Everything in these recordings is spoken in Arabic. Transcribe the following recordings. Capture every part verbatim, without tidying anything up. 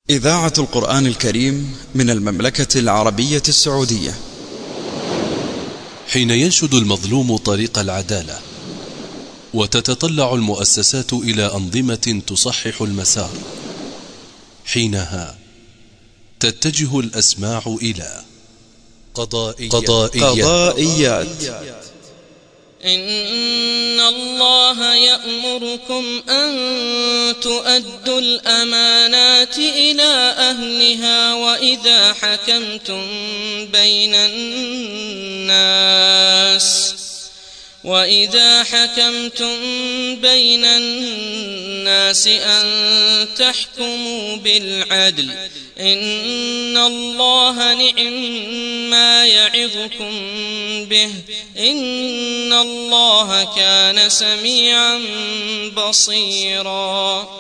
إذاعة القرآن الكريم من المملكة العربية السعودية. حين ينشد المظلوم طريق العدالة وتتطلع المؤسسات إلى أنظمة تصحح المسار، حينها تتجه الأسماع إلى قضائيات, قضائيات. قضائيات. إن الله يأمركم أن تؤدوا الأمانات إلى أهلها وإذا حكمتم بين الناس وإذا حكمتم بين الناس أن تحكموا بالعدل إن الله نعم ما يعظكم به إن الله كان سميعا بصيرا.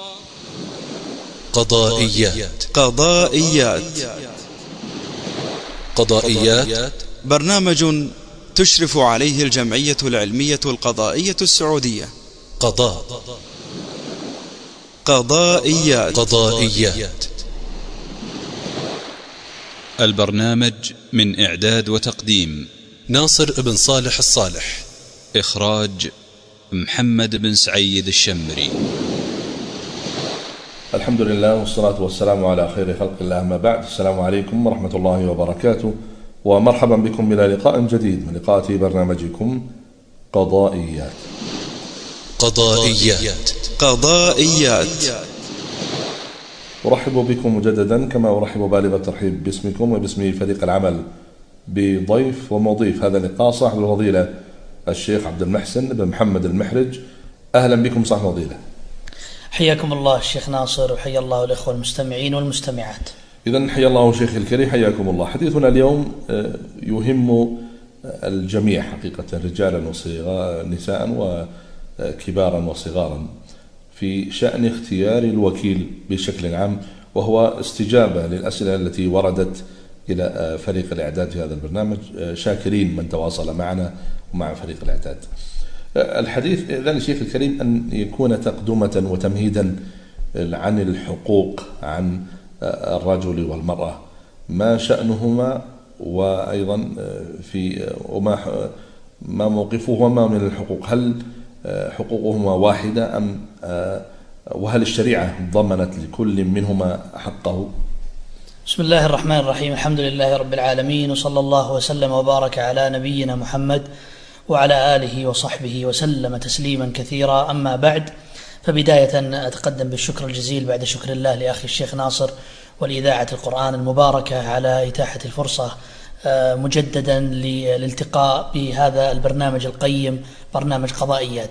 قضائيات. قضائيات. قضائيات برنامج تشرف عليه الجمعية العلمية القضائية السعودية. قضاء. قضائيات. قضائيات. البرنامج من إعداد وتقديم ناصر بن صالح الصالح، إخراج محمد بن سعيد الشمري. الحمد لله والصلاة والسلام على خير خلق الله، ما بعد. السلام عليكم ورحمة الله وبركاته، ومرحبا بكم إلى لقاء جديد من لقاءات برنامجكم قضائيات. قضائيات. قضائيات. أرحب بكم مجددا كما أرحب بالغ الترحيب باسمكم وباسم فريق العمل بضيف ومضيف هذا اللقاء صاحب الفضيلة الشيخ عبد المحسن بن محمد المحرج. أهلا بكم صاحب الفضيلة. حياكم الله الشيخ ناصر، وحيا الله الإخوة المستمعين والمستمعات. إذن حيا الله شيخ الكريم، حياكم الله. حديثنا اليوم يهم الجميع حقيقة، رجالا وصغارا، نساء وكبارا وصغارا، في شأن اختيار الوكيل بشكل عام، وهو استجابة للأسئلة التي وردت إلى فريق الإعداد في هذا البرنامج، شاكرين من تواصل معنا ومع فريق الإعداد. الحديث إذن الشيخ الكريم أن يكون تقدمة وتمهيدا عن الحقوق عن الرجل والمرأة، ما شأنهما، وأيضا في وما ما موقفهما من الحقوق، هل حقوقهما واحدة أم وهل الشريعة ضمنت لكل منهما حقه؟ بسم الله الرحمن الرحيم، الحمد لله رب العالمين، وصلى الله وسلم وبارك على نبينا محمد وعلى آله وصحبه وسلم تسليما كثيرا. أما بعد، فبداية أتقدم بالشكر الجزيل بعد شكر الله لأخي الشيخ ناصر ولإذاعة القرآن المباركة على إتاحة الفرصة مجددا للالتقاء بهذا البرنامج القيم، برنامج قضائيات.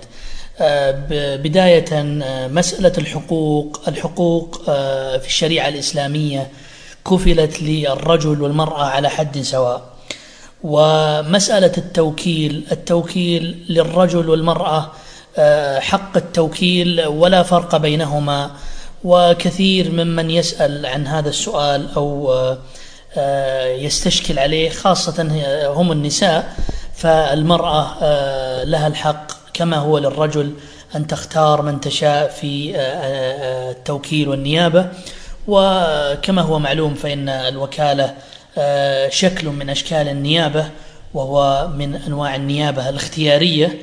بداية، مسألة الحقوق الحقوق في الشريعة الإسلامية كفلت للرجل والمرأة على حد سواء، ومسألة التوكيل التوكيل للرجل والمرأة حق التوكيل ولا فرق بينهما. وكثير ممن يسأل عن هذا السؤال أو يستشكل عليه، خاصة هم النساء، فالمرأة لها الحق كما هو للرجل أن تختار من تشاء في التوكيل والنيابة. وكما هو معلوم فإن الوكالة شكل من أشكال النيابة، وهو من أنواع النيابة الاختيارية،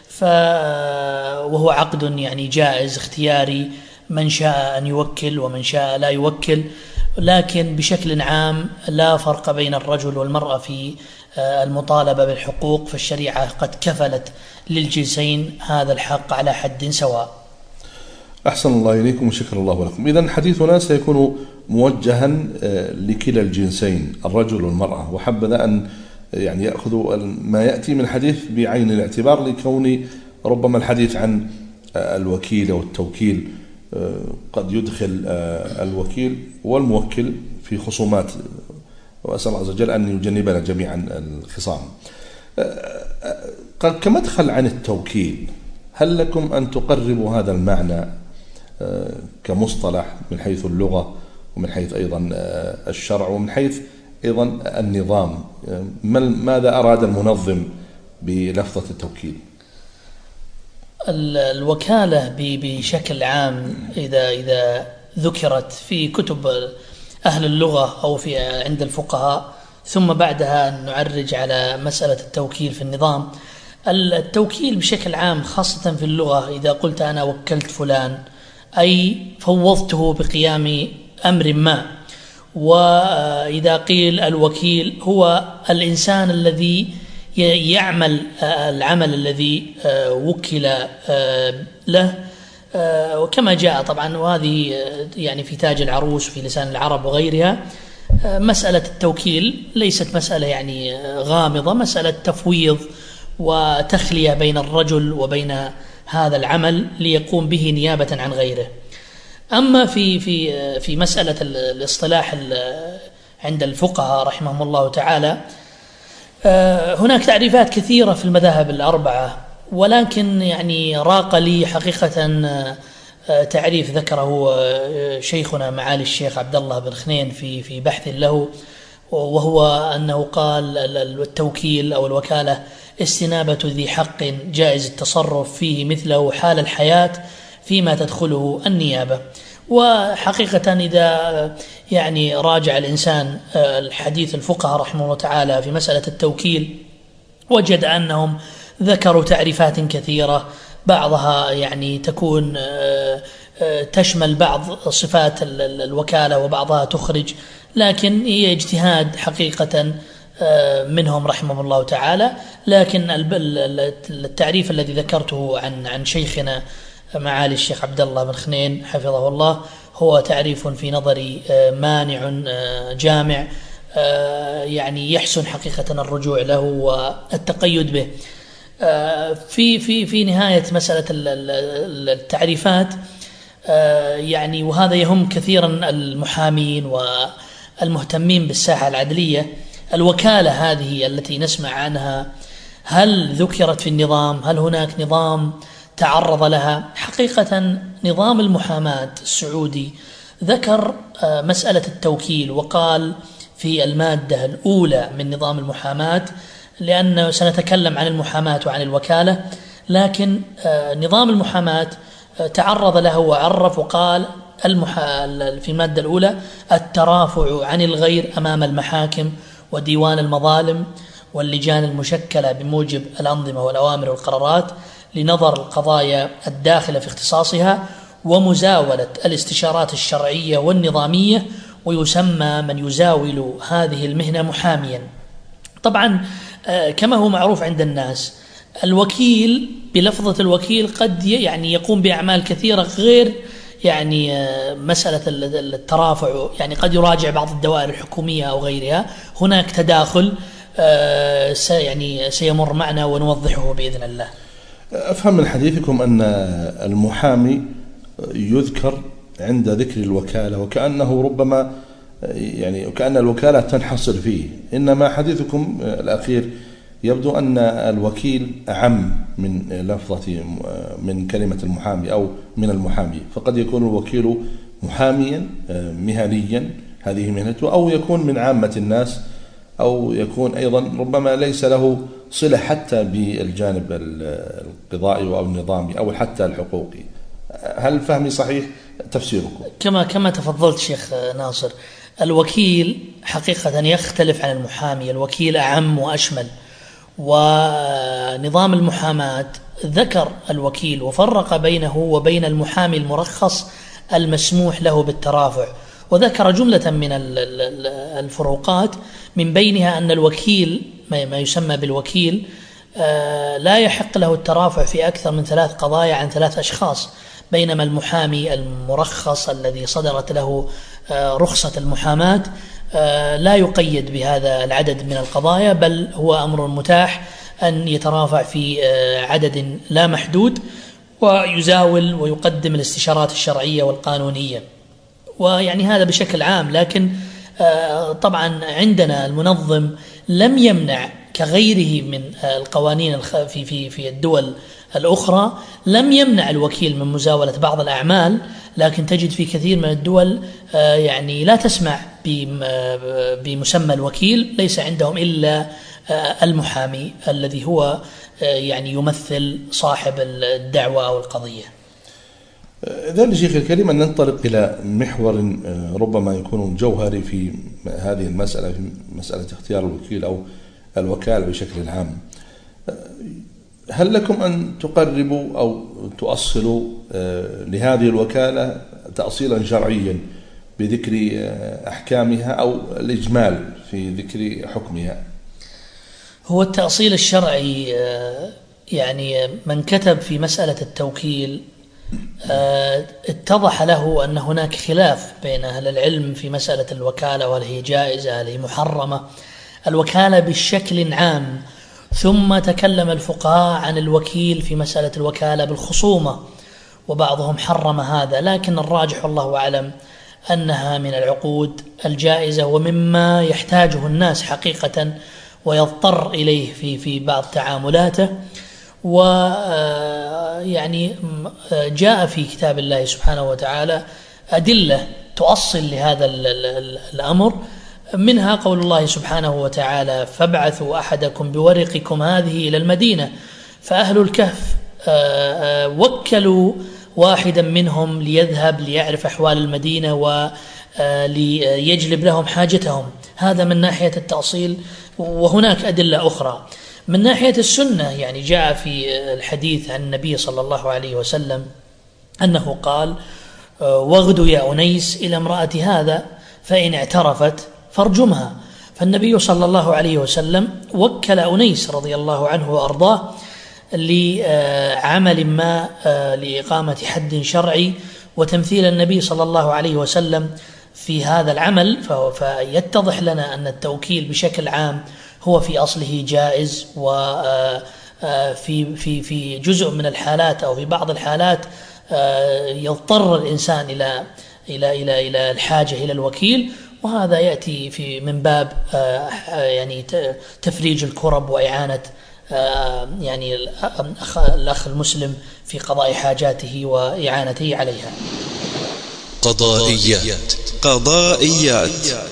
وهو عقد يعني جائز اختياري، من شاء أن يوكل ومن شاء لا يوكل، لكن بشكل عام لا فرق بين الرجل والمرأة في المطالبة بالحقوق، فالشريعة قد كفلت للجنسين هذا الحق على حد سواء. أحسن الله إليكم وشكر الله لكم. إذن حديثنا سيكون موجها لكلا الجنسين، الرجل والمرأة، وحبذا أن يعني يأخذوا ما يأتي من الحديث بعين الاعتبار، لكون ربما الحديث عن الوكيل والتوكيل قد يدخل الوكيل والموكل في خصومات، وأسأل الله عز وجل أن يجنبنا جميعا الخصام. كمدخل عن التوكيل، هل لكم أن تقربوا هذا المعنى كمصطلح من حيث اللغة ومن حيث أيضا الشرع ومن حيث أيضا النظام؟ ماذا أراد المنظم بلفظة التوكيل؟ الوكالة بشكل عام إذا إذا ذكرت في كتب أهل اللغة أو في عند الفقهاء، ثم بعدها نعرج على مسألة التوكيل في النظام. التوكيل بشكل عام خاصة في اللغة، إذا قلت أنا وكلت فلان أي فوضته بقيام أمر ما. وإذا قيل الوكيل هو الإنسان الذي يعمل العمل الذي وكل له، وكما جاء طبعا، وهذه يعني في تاج العروس وفي لسان العرب وغيرها. مسألة التوكيل ليست مسألة يعني غامضة، مسألة تفويض وتخلية بين الرجل وبين هذا العمل ليقوم به نيابة عن غيره. أما في في في مسألة الاصطلاح عند الفقهاء رحمهم الله تعالى، هناك تعريفات كثيرة في المذاهب الأربعة، ولكن يعني راق لي حقيقة تعريف ذكره شيخنا معالي الشيخ عبد الله بن خنين في في بحث له، وهو أنه قال التوكيل أو الوكالة استنابة ذي حق جائز التصرف فيه مثله حال الحياة فيما تدخله النيابة. وحقيقة إذا يعني راجع الإنسان الحديث الفقهاء رحمه الله تعالى في مسألة التوكيل، وجد أنهم ذكروا تعريفات كثيرة، بعضها يعني تكون تشمل بعض صفات الوكالة وبعضها تخرج، لكن هي اجتهاد حقيقة منهم رحمه الله تعالى. لكن التعريف الذي ذكرته عن عن شيخنا معالي الشيخ عبد الله بن خنين حفظه الله هو تعريف في نظري مانع جامع، يعني يحسن حقيقة الرجوع له والتقيد به. في في في نهاية مسألة التعريفات، يعني وهذا يهم كثيرا المحامين والمهتمين بالساحة العدلية، الوكالة هذه التي نسمع عنها هل ذكرت في النظام؟ هل هناك نظام تعرض لها؟ حقيقة نظام المحاماة السعودي ذكر مسألة التوكيل، وقال في المادة الأولى من نظام المحاماة، لأنه سنتكلم عن المحاماة وعن الوكالة، لكن نظام المحاماة تعرض له وعرف وقال في المادة الأولى الترافع عن الغير أمام المحاكم وديوان المظالم واللجان المشكلة بموجب الأنظمة والأوامر والقرارات لنظر القضايا الداخلة في اختصاصها ومزاولة الاستشارات الشرعية والنظامية، ويسمى من يزاول هذه المهنة محاميا. طبعا كما هو معروف عند الناس، الوكيل بلفظة الوكيل قد يعني يقوم بأعمال كثيرة غير يعني مسألة الترافع، يعني قد يراجع بعض الدوائر الحكومية أو غيرها. هناك تداخل يعني سيمر معنا ونوضحه بإذن الله. أفهم من حديثكم أن المحامي يذكر عند ذكر الوكالة، وكأنه ربما يعني وكأن الوكالة تنحصر فيه، إنما حديثكم الأخير يبدو أن الوكيل أعم من لفظة من كلمة المحامي أو من المحامي، فقد يكون الوكيل محاميا مهنيا هذه مهنته، أو يكون من عامة الناس، أو يكون أيضا ربما ليس له صلة حتى بالجانب القضائي أو النظامي أو حتى الحقوقي. هل فهمي صحيح تفسيركم؟ كما كما تفضلت شيخ ناصر، الوكيل حقيقة يختلف عن المحامي، الوكيل أعم وأشمل. ونظام المحاماة ذكر الوكيل وفرق بينه وبين المحامي المرخص المسموح له بالترافع، وذكر جملة من الفروقات، من بينها أن الوكيل ما يسمى بالوكيل لا يحق له الترافع في أكثر من ثلاث قضايا عن ثلاث أشخاص، بينما المحامي المرخص الذي صدرت له رخصة المحاماة لا يقيد بهذا العدد من القضايا، بل هو أمر متاح أن يترافع في عدد لا محدود، ويزاول ويقدم الاستشارات الشرعية والقانونية. ويعني هذا بشكل عام. لكن طبعا عندنا المنظم لم يمنع كغيره من القوانين في في في الدول الأخرى، لم يمنع الوكيل من مزاولة بعض الأعمال، لكن تجد في كثير من الدول يعني لا تسمع بمسمى الوكيل، ليس عندهم إلا المحامي الذي هو يعني يمثل صاحب الدعوة أو القضية. إذن شيخ الكريم أن ننطلق إلى محور ربما يكون جوهري في هذه المسألة، في مسألة اختيار الوكيل أو الوكالة بشكل عام. هل لكم أن تقربوا أو تؤصلوا لهذه الوكالة تأصيلا شرعيا بذكر أحكامها أو الإجمال في ذكر حكمها؟ هو التأصيل الشرعي يعني من كتب في مسألة التوكيل اتضح له أن هناك خلاف بين أهل العلم في مسألة الوكالة، وهل هي جائزة هل هي محرمة. الوكالة بشكل عام، ثم تكلم الفقهاء عن الوكيل في مسألة الوكالة بالخصومة، وبعضهم حرم هذا، لكن الراجح والله أعلم أنها من العقود الجائزة ومما يحتاجه الناس حقيقة ويضطر إليه في في بعض تعاملاته. ويعني جاء في كتاب الله سبحانه وتعالى أدلة تؤصل لهذا الأمر، منها قول الله سبحانه وتعالى: فابعثوا أحدكم بورقكم هذه إلى المدينة. فأهل الكهف وكلوا واحدا منهم ليذهب ليعرف أحوال المدينة وليجلب لهم حاجتهم. هذا من ناحية التأصيل، وهناك أدلة أخرى. من ناحية السنة يعني جاء في الحديث عن النبي صلى الله عليه وسلم أنه قال: واغدوا يا أنيس إلى امرأة هذا فإن اعترفت فارجمها. فالنبي صلى الله عليه وسلم وكل أنيس رضي الله عنه وأرضاه لعمل ما لإقامة حد شرعي، وتمثيل النبي صلى الله عليه وسلم في هذا العمل. فيتضح لنا أن التوكيل بشكل عام هو في أصله جائز، وفي في في جزء من الحالات أو في بعض الحالات يضطر الإنسان إلى إلى إلى إلى الحاجة إلى الوكيل، وهذا يأتي في من باب يعني تفريج الكرب وإعانة يعني الأخ المسلم في قضاء حاجاته وإعانته عليها. قضائيات قضائيات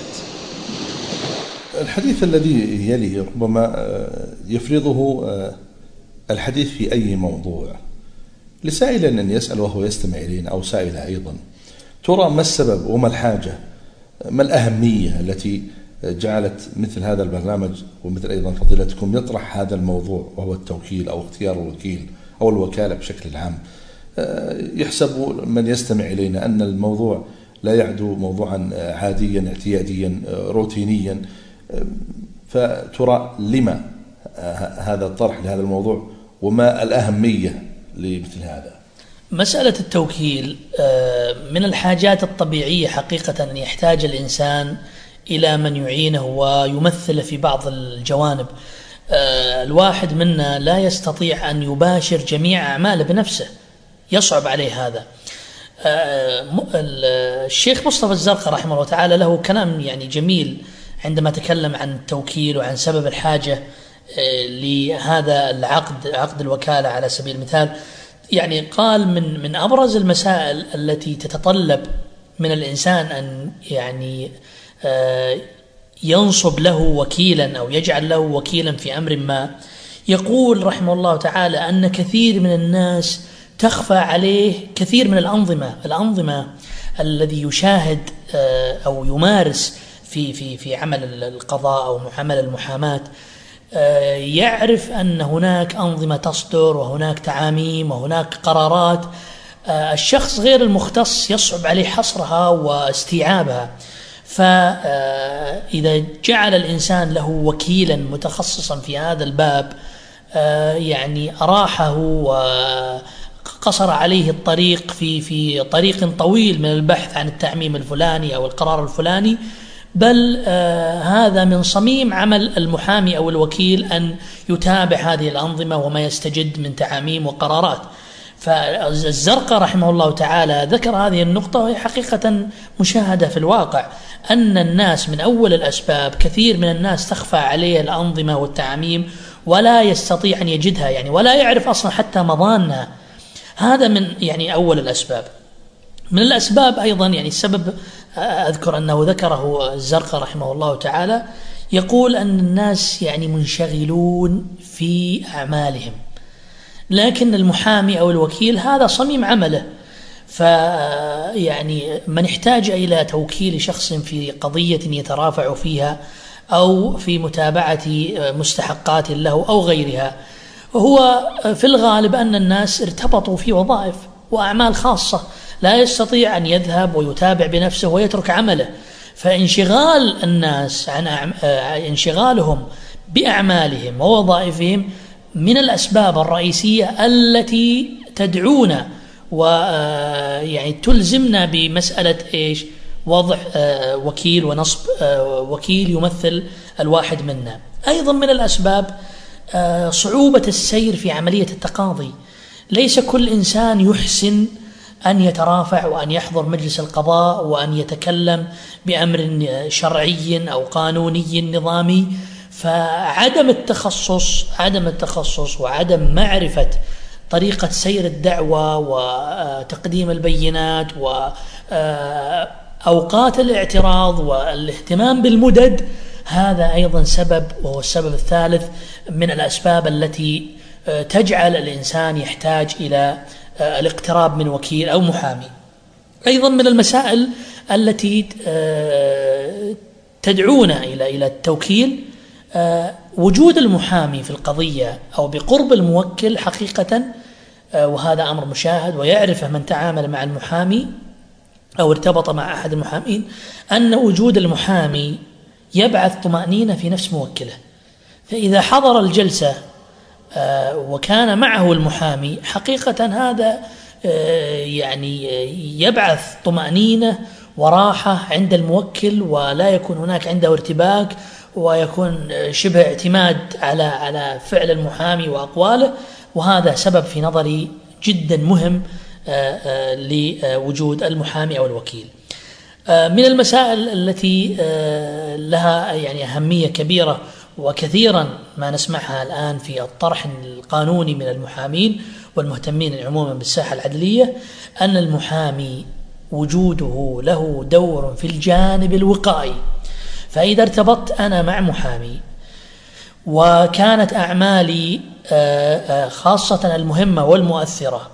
الحديث الذي يلي ربما يفرضه الحديث في أي موضوع لسائل أن يسأل وهو يستمع إلينا أو سائل أيضا: ترى ما السبب وما الحاجة، ما الأهمية التي جعلت مثل هذا البرنامج ومثل أيضا فضيلتكم يطرح هذا الموضوع وهو التوكيل أو اختيار الوكيل أو الوكالة بشكل عام؟ يحسب من يستمع إلينا أن الموضوع لا يعدو موضوعا عاديا اعتياديا روتينيا، فترى لما هذا الطرح لهذا الموضوع وما الأهمية لمثل هذا؟ مسألة التوكيل من الحاجات الطبيعية حقيقة أن يحتاج الإنسان إلى من يعينه ويمثل في بعض الجوانب. الواحد منا لا يستطيع أن يباشر جميع أعماله بنفسه، يصعب عليه هذا. الشيخ مصطفى الزرقاء رحمه الله تعالى له كلام يعني جميل عندما تكلم عن التوكيل وعن سبب الحاجة لهذا العقد، عقد الوكالة على سبيل المثال. يعني قال من من أبرز المسائل التي تتطلب من الإنسان أن يعني ينصب له وكيلا أو يجعل له وكيلا في أمر ما. يقول رحمه الله تعالى أن كثير من الناس تخفى عليه كثير من الأنظمة الأنظمة الذي يشاهد أو يمارس في في في عمل القضاء أو عمل المحاماة، يعرف أن هناك أنظمة تصدر وهناك تعاميم وهناك قرارات، الشخص غير المختص يصعب عليه حصرها واستيعابها. فإذا جعل الإنسان له وكيلا متخصصا في هذا الباب يعني أراحه وقصر عليه الطريق في في طريق طويل من البحث عن التعميم الفلاني أو القرار الفلاني. بل آه هذا من صميم عمل المحامي أو الوكيل أن يتابع هذه الأنظمة وما يستجد من تعاميم وقرارات. فالزرقاء رحمه الله تعالى ذكر هذه النقطة، وهي حقيقة مشاهدة في الواقع، أن الناس من أول الأسباب كثير من الناس تخفى عليه الأنظمة والتعاميم ولا يستطيع أن يجدها، يعني ولا يعرف أصلا حتى مضانها. هذا من يعني أول الأسباب. من الأسباب أيضا يعني السبب أذكر أنه ذكره الزرقاء رحمه الله تعالى، يقول أن الناس يعني منشغلون في أعمالهم، لكن المحامي أو الوكيل هذا صميم عمله، فيعني من احتاج إلى توكيل شخص في قضية يترافع فيها أو في متابعة مستحقات له أو غيرها، هو في الغالب أن الناس ارتبطوا في وظائف وأعمال خاصة، لا يستطيع أن يذهب ويتابع بنفسه ويترك عمله. فانشغال الناس عن انشغالهم بأعمالهم ووظائفهم من الأسباب الرئيسية التي تدعونا ويعني تلزمنا بمسألة إيش؟ وضع وكيل ونصب وكيل يمثل الواحد منا. أيضا من الأسباب صعوبة السير في عملية التقاضي. ليس كل إنسان يحسن أن يترافع وأن يحضر مجلس القضاء وأن يتكلم بأمر شرعي أو قانوني نظامي. فعدم التخصص عدم التخصص وعدم معرفة طريقة سير الدعوة وتقديم البينات وأوقات الاعتراض والاهتمام بالمدد، هذا أيضا سبب، وهو السبب الثالث من الأسباب التي تجعل الإنسان يحتاج إلى الاقتراب من وكيل أو محامي. أيضا من المسائل التي تدعونا إلى إلى التوكيل وجود المحامي في القضية أو بقرب الموكل حقيقة، وهذا أمر مشاهد ويعرفه من تعامل مع المحامي أو ارتبط مع أحد المحامين، أن وجود المحامي يبعث طمأنينة في نفس موكله. فإذا حضر الجلسة وكان معه المحامي حقيقة هذا يعني يبعث طمأنينة وراحة عند الموكل، ولا يكون هناك عنده ارتباك ويكون شبه اعتماد على على فعل المحامي وأقواله. وهذا سبب في نظري جدا مهم لوجود المحامي أو الوكيل. من المسائل التي لها يعني أهمية كبيرة وكثيرا ما نسمعها الآن في الطرح القانوني من المحامين والمهتمين عموما بالساحة العدلية، أن المحامي وجوده له دور في الجانب الوقائي. فإذا ارتبطت أنا مع محامي وكانت أعمالي خاصة المهمة والمؤثرة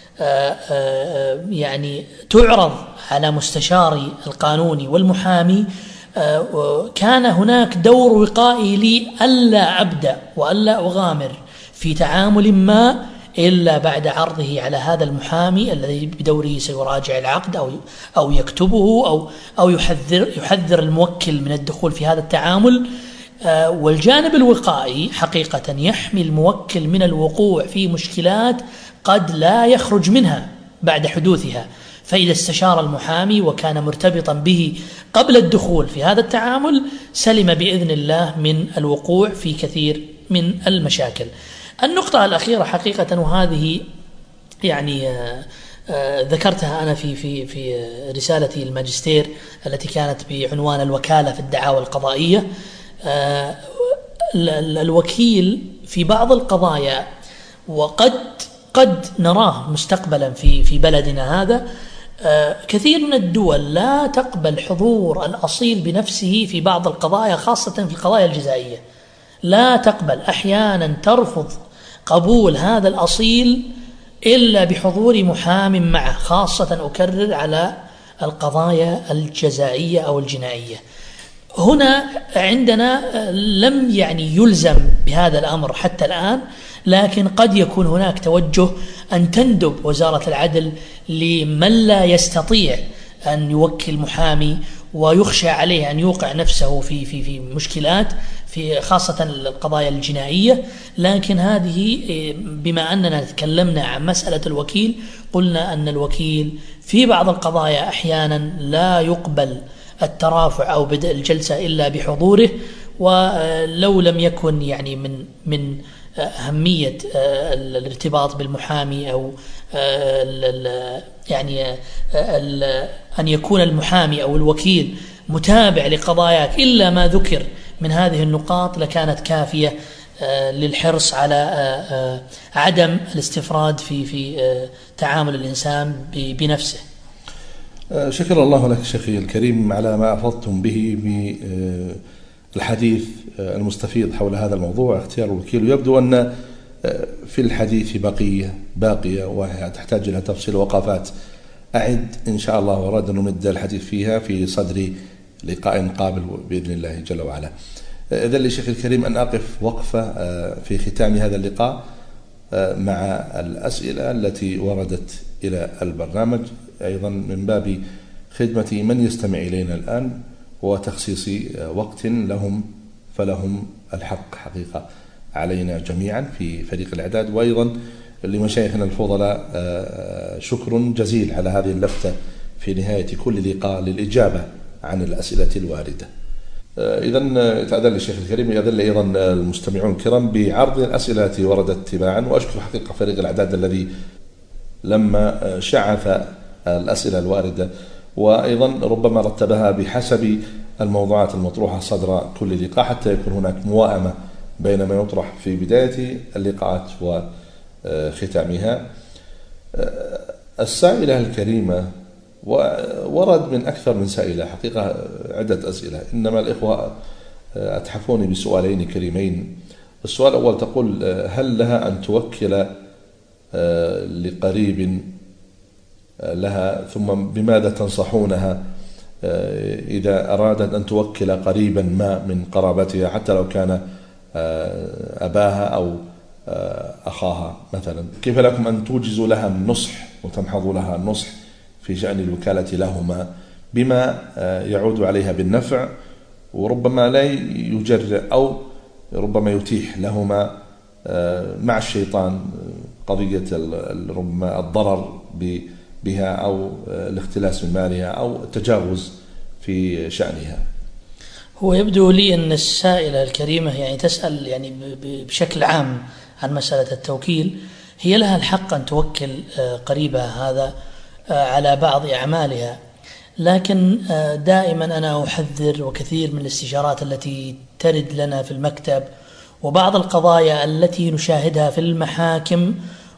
يعني تعرض على مستشاري القانوني والمحامي، كان هناك دور وقائي لي ألا أبدأ وألا أغامر في تعامل ما إلا بعد عرضه على هذا المحامي الذي بدوره سيراجع العقد أو أو يكتبه أو أو يحذر يحذر الموكل من الدخول في هذا التعامل. والجانب الوقائي حقيقة يحمي الموكل من الوقوع في مشكلات قد لا يخرج منها بعد حدوثها. فإذا استشار المحامي وكان مرتبطا به قبل الدخول في هذا التعامل سلم بإذن الله من الوقوع في كثير من المشاكل. النقطة الأخيرة حقيقة، وهذه يعني آآ آآ ذكرتها أنا في في في رسالتي الماجستير التي كانت بعنوان الوكالة في الدعاوى القضائية. الوكيل في بعض القضايا، وقد قد نراه مستقبلا في في بلدنا هذا، كثير من الدول لا تقبل حضور الأصيل بنفسه في بعض القضايا، خاصة في القضايا الجزائية. لا تقبل، أحيانا ترفض قبول هذا الأصيل إلا بحضور محام معه، خاصة أكرر على القضايا الجزائية أو الجنائية. هنا عندنا لم يعني يلزم بهذا الأمر حتى الآن، لكن قد يكون هناك توجه أن تندب وزارة العدل لمن لا يستطيع أن يوكل محامي ويخشى عليه أن يوقع نفسه في في في مشكلات في خاصة القضايا الجنائية. لكن هذه بما أننا تكلمنا عن مسألة الوكيل، قلنا أن الوكيل في بعض القضايا أحيانا لا يقبل الترافع أو بدء الجلسة إلا بحضوره. ولو لم يكن يعني من من أهمية الارتباط بالمحامي أو يعني أن يكون المحامي أو الوكيل متابع لقضاياك إلا ما ذكر من هذه النقاط لكانت كافية للحرص على عدم الاستفراد في في تعامل الإنسان بنفسه. شكر الله لك شيخي الكريم على ما أفضتم به بالحديث المستفيض حول هذا الموضوع اختيار الوكيل. ويبدو أن في الحديث بقية باقية وتحتاج إلى تفصيل وقفات أعد إن شاء الله وراد أن نمد الحديث فيها في صدر لقاء قابل بإذن الله جل وعلا. إذن للشيخ الكريم أن أقف وقفة في ختام هذا اللقاء مع الأسئلة التي وردت إلى البرنامج، أيضا من باب خدمة من يستمع إلينا الآن وتخصيص وقت لهم، فلهم الحق حقيقة علينا جميعا في فريق الإعداد، وأيضا لمشايخنا الفضلاء شكر جزيل على هذه اللفتة في نهاية كل لقاء للإجابة عن الأسئلة الواردة. إذن تأذن للشيخ الكريم، يأذن أيضا المستمعون الكرام بعرض الأسئلة التي وردت تباعا، وأشكر حقيقة فريق الإعداد الذي لما شعث الأسئلة الواردة وأيضا ربما رتبها بحسب الموضوعات المطروحة صدر كل لقاء، حتى يكون هناك موائمة بين ما يطرح في بداية اللقاءات وختامها. السائلة الكريمة ورد من أكثر من سائلة حقيقة عدة أسئلة، إنما الإخوة أتحفوني بسؤالين كريمين. السؤال الأول تقول: هل لها أن توكل لقريب لها، ثم بماذا تنصحونها إذا أرادت أن توكل قريبا ما من قرابتها حتى لو كان أباها أو أخاها مثلا؟ كيف لكم أن توجزوا لها النصح وتمحضوا لها النصح في شأن الوكالة لهما بما يعود عليها بالنفع، وربما لا يجرئ أو ربما يتيح لهما مع الشيطان قضية ربما الضرر بها أو الاختلاس من مالها أو التجاوز في شأنها؟ هو يبدو لي أن السائلة الكريمة يعني تسأل يعني بشكل عام عن مسألة التوكيل. هي لها الحق أن توكل قريبها هذا على بعض أعمالها، لكن دائما أنا أحذر، وكثير من الاستشارات التي ترد لنا في المكتب وبعض القضايا التي نشاهدها في المحاكم،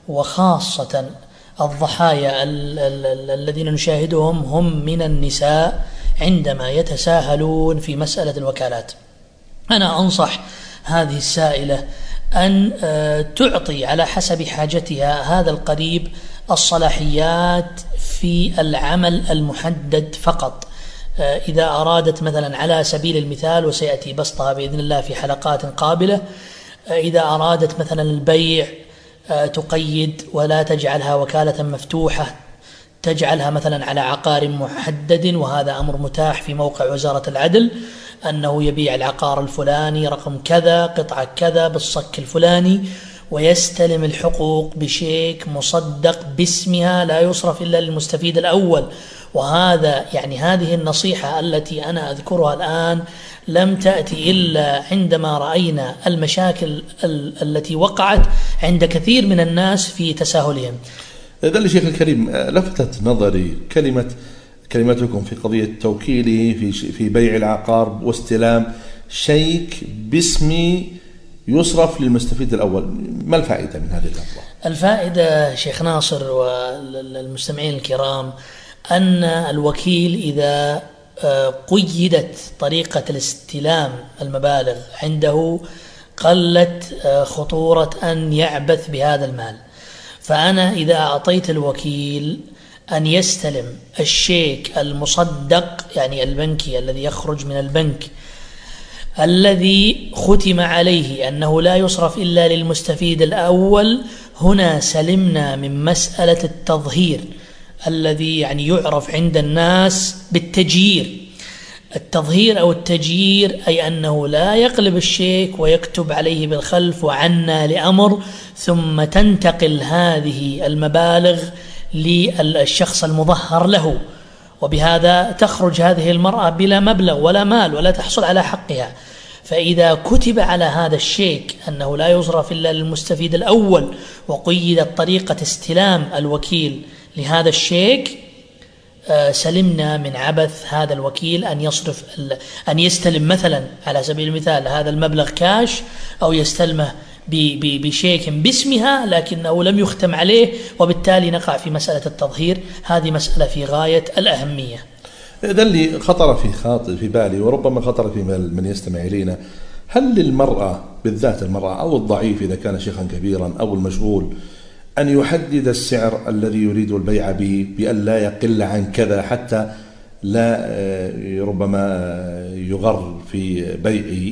وخاصة الضحايا الذين نشاهدهم هم من النساء عندما يتساهلون في مسألة الوكالات. أنا أنصح هذه السائلة أن تعطي على حسب حاجتها هذا القريب الصلاحيات في العمل المحدد فقط. إذا أرادت مثلا على سبيل المثال، وسيأتي بسطها بإذن الله في حلقات قابلة، إذا أرادت مثلا البيع تقيد ولا تجعلها وكالة مفتوحة، تجعلها مثلا على عقار محدد، وهذا أمر متاح في موقع وزارة العدل، أنه يبيع العقار الفلاني رقم كذا قطعة كذا بالصك الفلاني، ويستلم الحقوق بشيك مصدق باسمها لا يصرف إلا للمستفيد الأول. وهذا يعني هذه النصيحة التي أنا أذكرها الآن لم تأتي إلا عندما رأينا المشاكل التي وقعت عند كثير من الناس في تساهلهم. إذن الشيخ الكريم، لفتت نظري كلمة كلمتكم في قضية توكيله في في بيع العقار واستلام شيك باسمي يصرف للمستفيد الأول. ما الفائدة من هذه اللفظة؟ الفائدة شيخ ناصر والمستمعين الكرام أن الوكيل إذا قيدت طريقة الاستلام المبالغ عنده قلت خطورة أن يعبث بهذا المال. فأنا إذا أعطيت الوكيل أن يستلم الشيك المصدق يعني البنكي الذي يخرج من البنك الذي ختم عليه أنه لا يصرف إلا للمستفيد الأول، هنا سلمنا من مسألة التظهير الذي يعني يعرف عند الناس بالتجيير. التظهير أو التجيير أي أنه لا يقلب الشيك ويكتب عليه بالخلف وعنا لأمر، ثم تنتقل هذه المبالغ للشخص المظهر له، وبهذا تخرج هذه المرأة بلا مبلغ ولا مال ولا تحصل على حقها. فإذا كتب على هذا الشيك أنه لا يصرف إلا للمستفيد الأول، وقيدت طريقة استلام الوكيل لهذا الشيك، سلمنا من عبث هذا الوكيل أن يصرف أن يستلم مثلا على سبيل المثال هذا المبلغ كاش، أو يستلمه بشيك باسمها لكنه لم يختم عليه، وبالتالي نقع في مسألة التظهير. هذه مسألة في غاية الأهمية. إذا اللي خطر في خاطر في بالي وربما خطر في من يستمع إلينا، هل للمرأة بالذات المرأة أو الضعيف إذا كان شيخا كبيرا أو المشغول أن يحدد السعر الذي يريد البيع به بأن لا يقل عن كذا حتى لا ربما يغر في بيعه؟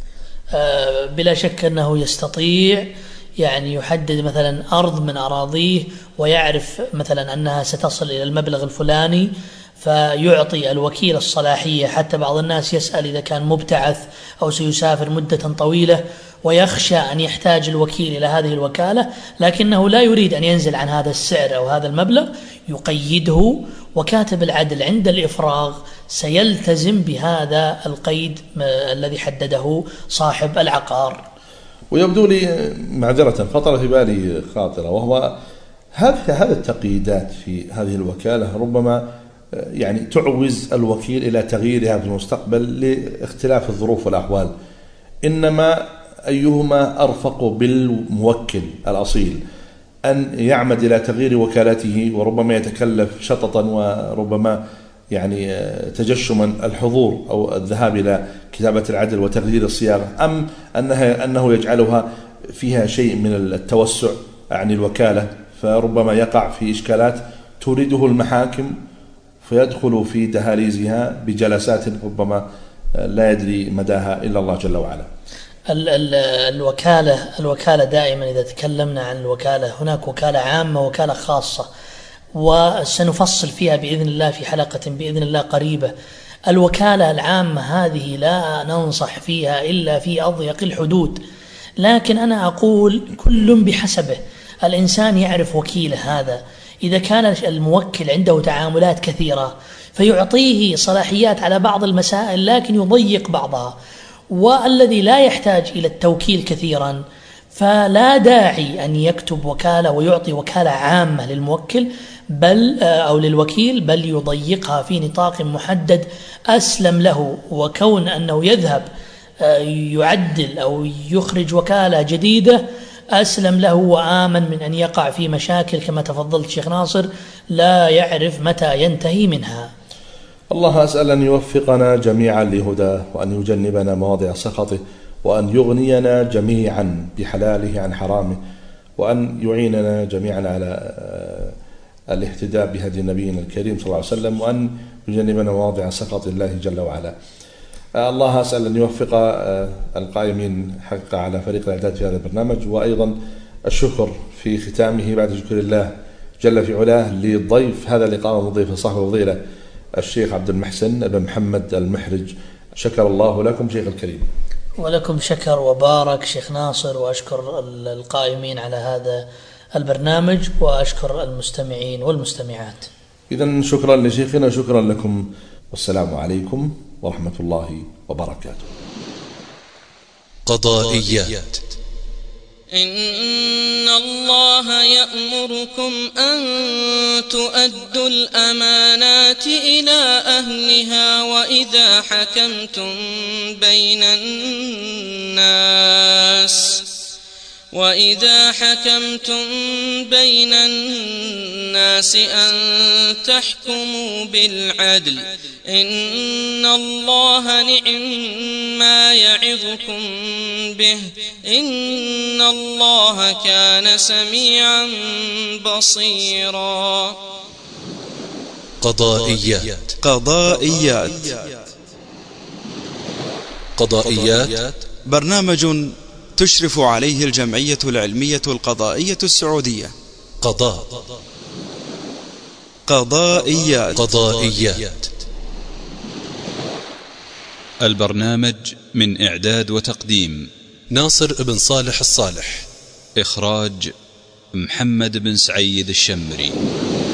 بلا شك أنه يستطيع يعني يحدد مثلا أرض من أراضيه ويعرف مثلا أنها ستصل إلى المبلغ الفلاني، فيعطي الوكيل الصلاحية. حتى بعض الناس يسأل إذا كان مبتعث أو سيسافر مدة طويلة ويخشى أن يحتاج الوكيل إلى هذه الوكالة، لكنه لا يريد أن ينزل عن هذا السعر أو هذا المبلغ، يقيده، وكاتب العدل عند الإفراغ سيلتزم بهذا القيد الذي حدده صاحب العقار. ويبدو لي معذرة خطر في بالي خاطرة، وهو هذه هذه التقييدات في هذه الوكالة ربما يعني تعوز الوكيل إلى تغييرها في المستقبل لاختلاف الظروف والأحوال، إنما أيهما أرفق بالموكل الأصيل أن يعمد إلى تغيير وكالته وربما يتكلف شططا وربما يعني تجشما الحضور أو الذهاب إلى كتابة العدل وتغيير الصياغة، أم أنها أنه يجعلها فيها شيء من التوسع عن الوكالة، فربما يقع في إشكالات تريده المحاكم فيدخل في دهاليزها بجلسات ربما لا يدري مداها إلا الله جل وعلا. الوكالة الوكالة دائما إذا تكلمنا عن الوكالة هناك وكالة عامة ووكالة خاصة، وسنفصل فيها بإذن الله في حلقة بإذن الله قريبة. الوكالة العامة هذه لا ننصح فيها إلا في أضيق الحدود، لكن أنا أقول كل بحسبه. الإنسان يعرف وكيله هذا، إذا كان الموكل عنده تعاملات كثيرة فيعطيه صلاحيات على بعض المسائل لكن يضيق بعضها، والذي لا يحتاج إلى التوكيل كثيرا فلا داعي أن يكتب وكالة ويعطي وكالة عامة للموكل بل أو للوكيل، بل يضيقها في نطاق محدد أسلم له. وكون أنه يذهب يعدل أو يخرج وكالة جديدة أسلم له وآمن من أن يقع في مشاكل كما تفضلت شيخ ناصر لا يعرف متى ينتهي منها. الله أسأل أن يوفقنا جميعا لهداه، وأن يجنبنا مواضع سخطه، وأن يغنينا جميعا بحلاله عن حرامه، وأن يعيننا جميعا على الاهتداء بهدي نبينا الكريم صلى الله عليه وسلم، وأن يجنبنا مواضع سخط الله جل وعلا. الله أسأل أن يوفق القائمين حقا على فريق الإعداد في هذا البرنامج، وأيضا الشكر في ختامه بعد شكر الله جل في علاه لضيف هذا اللقاء ومضيف صاحب الفضيلة الشيخ عبد المحسن بن محمد المحرج. شكر الله لكم شيخ الكريم. ولكم شكر وبارك شيخ ناصر، وأشكر القائمين على هذا البرنامج، وأشكر المستمعين والمستمعات. إذن شكرا لشيخنا، شكرا لكم، والسلام عليكم ورحمة الله وبركاته. قضائيات. إن الله يأمركم أن تؤدوا الأمانات إلى أهلها وإذا حكمتم بين الناس وإذا حكمتم بين الناس أن تحكموا بالعدل إن الله نعم ما يعظكم به إن الله كان سميعا بصيرا. قضائيات. قضائيات قضائيات برنامج تشرف عليه الجمعية العلمية القضائية السعودية. قضاء. قضائيات قضائيات البرنامج من إعداد وتقديم ناصر بن صالح الصالح، إخراج محمد بن سعيد الشمري.